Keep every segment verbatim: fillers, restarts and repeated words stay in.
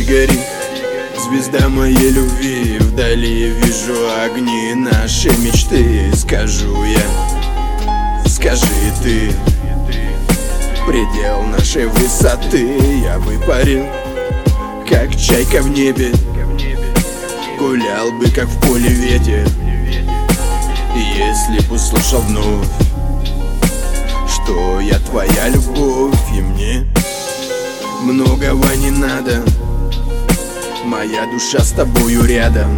гори, звезда моей любви. Вдали вижу огни нашей мечты. Скажу я, скажи ты, предел нашей высоты. Я бы парил, как чайка в небе, гулял бы, как в поле ветер. Если б услышал вновь, что я твоя любовь, и мне многого не надо. Моя душа с тобою рядом,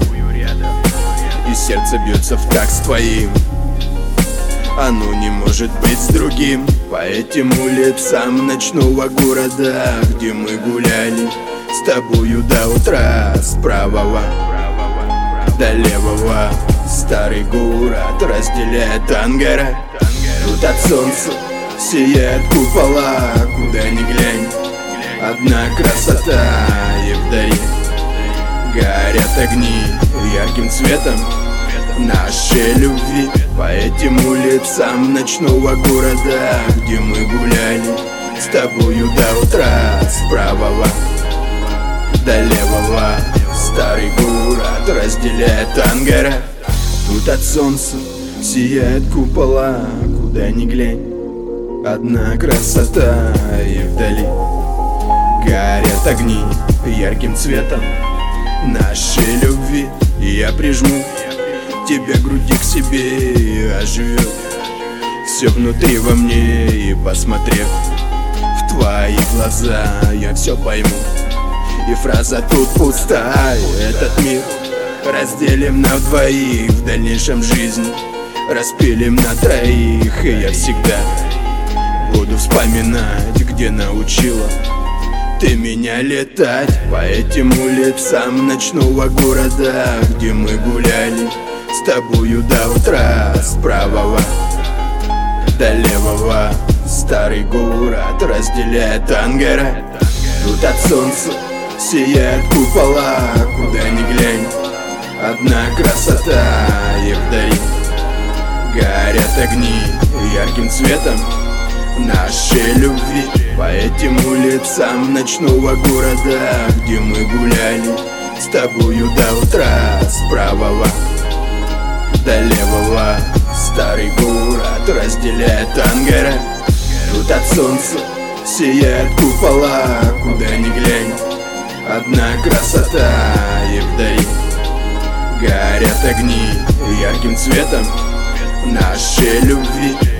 и сердце бьется в такт с твоим. Оно не может быть с другим. По этим улицам ночного города, где мы гуляли с тобою до утра, с правого до левого старый город разделяет ангара. Тут от солнца сияет купола, куда ни глянь, одна красота. И вдали горят огни ярким цветом нашей любви. По этим улицам ночного города, где мы гуляли с тобою до утра, с правого до левого старый город разделяет ангара. Тут от солнца сияет купола, куда ни глянь, одна красота. И вдали горят огни ярким цветом нашей любви. И я прижму тебя к груди к себе, и оживет все внутри во мне. И посмотрев в твои глаза, я все пойму. И фраза тут пустая: этот мир разделим на двоих, в дальнейшем жизнь распилим на троих. И я всегда буду вспоминать, где научила ты меня летать. По этим улицам ночного города, где мы гуляли с тобою до утра, с правого до левого старый город разделяет ангара. Тут от солнца сияет купола, куда ни глянь, одна красота. И вдали горят огни ярким цветом нашей любви. По этим улицам ночного города, где мы гуляли с тобою до утра, с правого до левого старый город разделяет ангара. Тут от солнца сияет купола, куда ни глянь, одна красота. И вдали горят огни ярким цветом нашей любви.